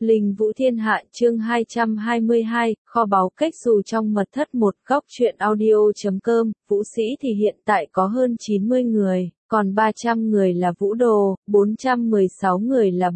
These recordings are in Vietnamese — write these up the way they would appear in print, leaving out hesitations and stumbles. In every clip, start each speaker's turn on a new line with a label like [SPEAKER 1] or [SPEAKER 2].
[SPEAKER 1] Linh Vũ Thiên Hạ chương 222, kho báu cách dù trong mật thất một góc truyện audio.com, Vũ Sĩ thì hiện tại có hơn 90 người, còn 300 người là vũ đồ, 416 người là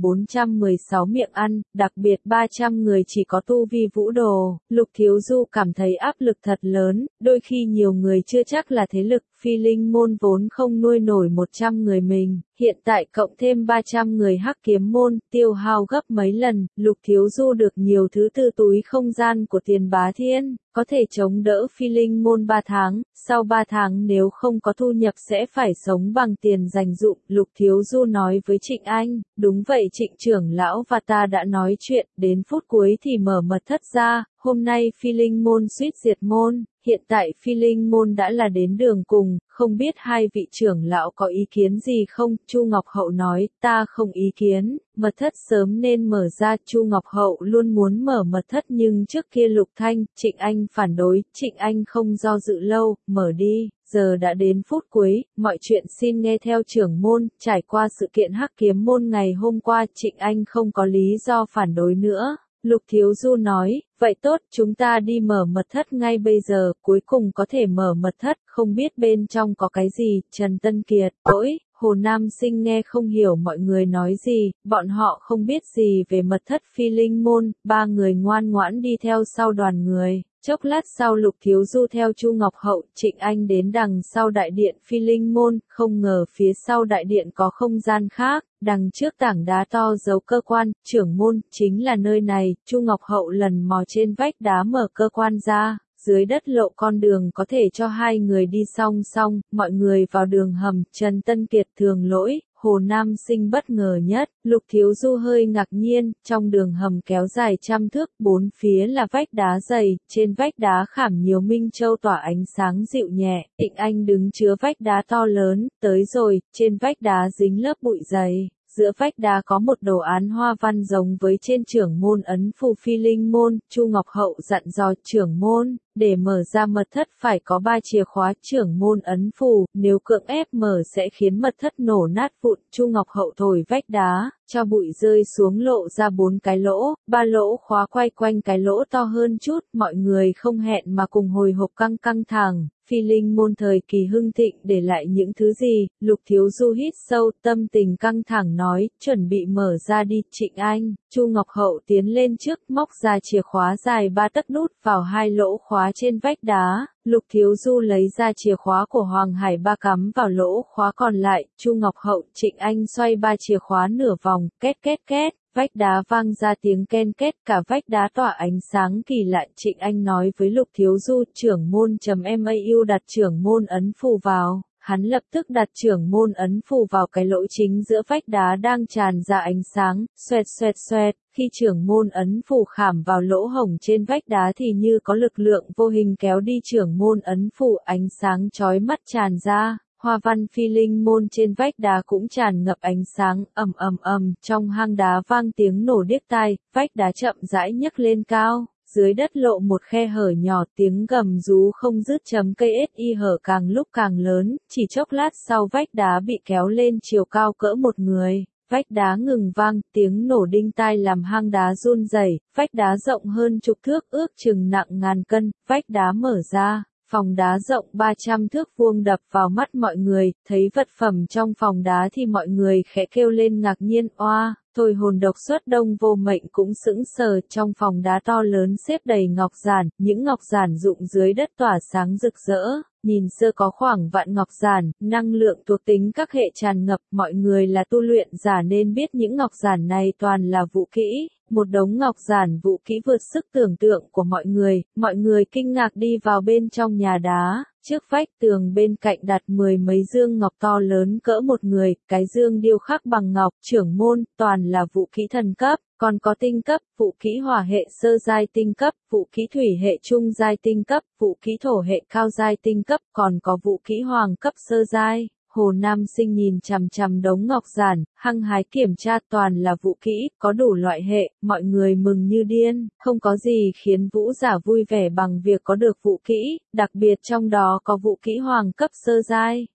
[SPEAKER 1] 416 miệng ăn, đặc biệt 300 người chỉ có tu vi vũ đồ. Lục Thiếu Du cảm thấy áp lực thật lớn, đôi khi nhiều người chưa chắc là thế lực, Phi Linh môn vốn không nuôi nổi 100 người mình, hiện tại cộng thêm 300 người Hắc Kiếm môn, tiêu hao gấp mấy lần, Lục Thiếu Du được nhiều thứ từ túi không gian của Tiền Bá Thiên, có thể chống đỡ Phi Linh môn 3 tháng, sau 3 tháng nếu không có thu nhập sẽ phải sống bằng tiền dành dụm, Lục Thiếu Du nói với Trịnh Anh, đúng vậy Trịnh trưởng lão và ta đã nói chuyện, đến phút cuối thì mở mật thất ra, hôm nay Phi Linh môn suýt diệt môn. Hiện tại Phi Linh môn đã là đến đường cùng, không biết hai vị trưởng lão có ý kiến gì không? Chu Ngọc Hậu nói, ta không ý kiến, mật thất sớm nên mở ra. Chu Ngọc Hậu luôn muốn mở mật thất nhưng trước kia Lục Thanh, Trịnh Anh phản đối, Trịnh Anh không do dự lâu, mở đi. Giờ đã đến phút cuối, mọi chuyện xin nghe theo trưởng môn, trải qua sự kiện Hắc Kiếm môn ngày hôm qua, Trịnh Anh không có lý do phản đối nữa. Lục Thiếu Du nói, vậy tốt, chúng ta đi mở mật thất ngay bây giờ, cuối cùng có thể mở mật thất, không biết bên trong có cái gì, Trần Tân Kiệt, ôi, Hồ Nam Sinh nghe không hiểu mọi người nói gì, bọn họ không biết gì về mật thất Phi Linh môn, ba người ngoan ngoãn đi theo sau đoàn người. Chốc lát sau Lục Thiếu Du theo Chu Ngọc Hậu, Trịnh Anh đến đằng sau đại điện Phi Linh môn, không ngờ phía sau đại điện có không gian khác, đằng trước tảng đá to giấu cơ quan, trưởng môn, chính là nơi này, Chu Ngọc Hậu lần mò trên vách đá mở cơ quan ra. Dưới đất lộ con đường có thể cho hai người đi song song, mọi người vào đường hầm, Trần Tân Kiệt thường lỗi, Hồ Nam Sinh bất ngờ nhất, Lục Thiếu Du hơi ngạc nhiên, trong đường hầm kéo dài trăm thước, bốn phía là vách đá dày, trên vách đá khảm nhiều minh châu tỏa ánh sáng dịu nhẹ, Trịnh Anh đứng chứa vách đá to lớn, tới rồi, trên vách đá dính lớp bụi dày. Giữa vách đá có một đồ án hoa văn giống với trên trưởng môn ấn phù Phi Linh môn, Chu Ngọc Hậu dặn dò trưởng môn, để mở ra mật thất phải có 3 chìa khóa trưởng môn ấn phù, nếu cưỡng ép mở sẽ khiến mật thất nổ nát vụn, Chu Ngọc Hậu thổi vách đá, cho bụi rơi xuống lộ ra 4 cái lỗ, 3 lỗ khóa quay quanh cái lỗ to hơn chút, mọi người không hẹn mà cùng hồi hộp căng thẳng. Phi Linh môn thời kỳ hưng thịnh để lại những thứ gì, Lục Thiếu Du hít sâu, tâm tình căng thẳng nói, chuẩn bị mở ra đi, Trịnh Anh. Chu Ngọc Hậu tiến lên trước, móc ra chìa khóa dài 3 tấc đút vào 2 lỗ khóa trên vách đá. Lục Thiếu Du lấy ra chìa khóa của Hoàng Hải Ba cắm vào lỗ khóa còn lại, Chu Ngọc Hậu, Trịnh Anh xoay 3 chìa khóa nửa vòng, két két két. Vách đá vang ra tiếng ken két, cả vách đá tỏa ánh sáng kỳ lạ. Trịnh Anh nói với Lục Thiếu Du, trưởng môn .mau đặt trưởng môn ấn phù vào. Hắn lập tức đặt trưởng môn ấn phù vào cái lỗ chính giữa vách đá đang tràn ra ánh sáng, xoẹt xoẹt xoẹt. Khi trưởng môn ấn phù khảm vào lỗ hổng trên vách đá thì như có lực lượng vô hình kéo đi trưởng môn ấn phù, ánh sáng chói mắt tràn ra. Hoa văn Phi Linh môn trên vách đá cũng tràn ngập ánh sáng, ầm ầm ầm, trong hang đá vang tiếng nổ điếc tai, vách đá chậm rãi nhấc lên cao, dưới đất lộ một khe hở nhỏ, tiếng gầm rú không dứt. KSI hở càng lúc càng lớn, chỉ chốc lát sau vách đá bị kéo lên chiều cao cỡ một người. Vách đá ngừng vang, tiếng nổ đinh tai làm hang đá run rẩy, vách đá rộng hơn chục thước ước chừng nặng ngàn cân, vách đá mở ra. Phòng đá rộng 300 thước vuông đập vào mắt mọi người, thấy vật phẩm trong phòng đá thì mọi người khẽ kêu lên ngạc nhiên, oa, thôi hồn độc xuất Đông Vô Mệnh cũng sững sờ, trong phòng đá to lớn xếp đầy ngọc giản, những ngọc giản rụng dưới đất tỏa sáng rực rỡ, nhìn sơ có khoảng vạn ngọc giản, năng lượng thuộc tính các hệ tràn ngập, mọi người là tu luyện giả nên biết những ngọc giản này toàn là vũ kỹ. Một đống ngọc giản vũ kỹ vượt sức tưởng tượng của mọi người kinh ngạc đi vào bên trong nhà đá, trước vách tường bên cạnh đặt 10 mấy dương ngọc to lớn cỡ một người, cái dương điêu khắc bằng ngọc, trưởng môn, toàn là vũ kỹ thần cấp, còn có tinh cấp, vũ kỹ hỏa hệ sơ giai tinh cấp, vũ kỹ thủy hệ trung giai tinh cấp, vũ kỹ thổ hệ cao giai tinh cấp, còn có vũ kỹ hoàng cấp sơ giai. Hồ Nam Sinh nhìn chằm chằm đống ngọc giản, hăng hái kiểm tra, toàn là vũ kỹ, có đủ loại hệ, mọi người mừng như điên, không có gì khiến vũ giả vui vẻ bằng việc có được vũ kỹ, đặc biệt trong đó có vũ kỹ hoàng cấp sơ giai.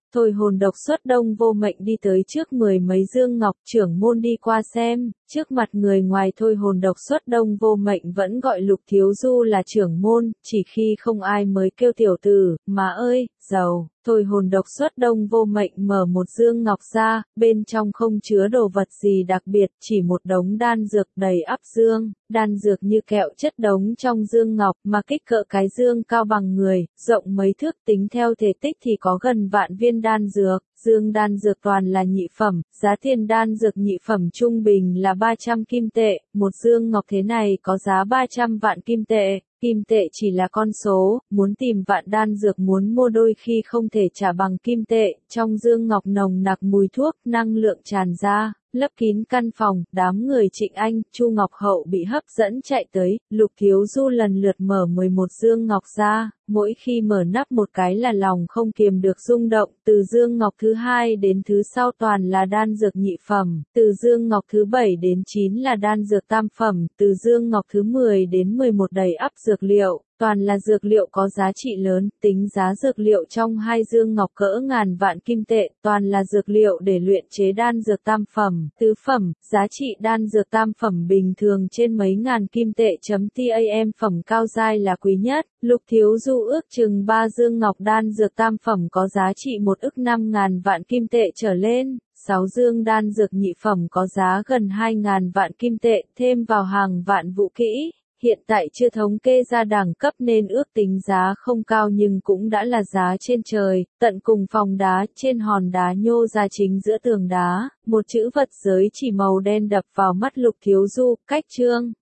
[SPEAKER 1] Thôi hồn độc xuất Đông Vô Mệnh đi tới trước 10 mấy dương ngọc, trưởng môn đi qua xem, trước mặt người ngoài thôi hồn độc xuất Đông Vô Mệnh vẫn gọi Lục Thiếu Du là trưởng môn, chỉ khi không ai mới kêu tiểu tử, má ơi, giàu. Thôi hồn độc xuất Đông Vô Mệnh mở một dương ngọc ra, bên trong không chứa đồ vật gì đặc biệt, chỉ một đống đan dược đầy ắp dương, đan dược như kẹo chất đống trong dương ngọc, mà kích cỡ cái dương cao bằng người, rộng mấy thước, tính theo thể tích thì có gần vạn viên đan dược. Dương đan dược toàn là nhị phẩm, giá tiền đan dược nhị phẩm trung bình là 300 kim tệ, một dương ngọc thế này có giá 300 vạn kim tệ. Kim tệ chỉ là con số, muốn tìm vạn đan dược muốn mua đôi khi không thể trả bằng kim tệ, trong dương ngọc nồng nặc mùi thuốc, năng lượng tràn ra, lấp kín căn phòng, đám người Trịnh Anh, Chu Ngọc Hậu bị hấp dẫn chạy tới, Lục Thiếu Du lần lượt mở 11 dương ngọc ra, mỗi khi mở nắp một cái là lòng không kiềm được rung động, từ dương ngọc thứ 2 đến thứ sau toàn là đan dược nhị phẩm, từ dương ngọc thứ 7 đến 9 là đan dược tam phẩm, từ dương ngọc thứ 10 đến 11 đầy ắp dược liệu. Toàn là dược liệu có giá trị lớn, tính giá dược liệu trong hai dương ngọc cỡ ngàn vạn kim tệ, toàn là dược liệu để luyện chế đan dược tam phẩm, tứ phẩm, giá trị đan dược tam phẩm bình thường trên mấy ngàn kim tệ. TAM phẩm cao giai là quý nhất, Lục Thiếu Du ước chừng 3 dương ngọc đan dược tam phẩm có giá trị 1 ức 5.000 vạn kim tệ trở lên. 6 dương đan dược nhị phẩm có giá gần 2.000 vạn kim tệ, thêm vào hàng vạn vũ kỹ. Hiện tại chưa thống kê ra đẳng cấp nên ước tính giá không cao nhưng cũng đã là giá trên trời, tận cùng phòng đá, trên hòn đá nhô ra chính giữa tường đá, một chữ vật giới chỉ màu đen đập vào mắt Lục Thiếu Du, cách chương.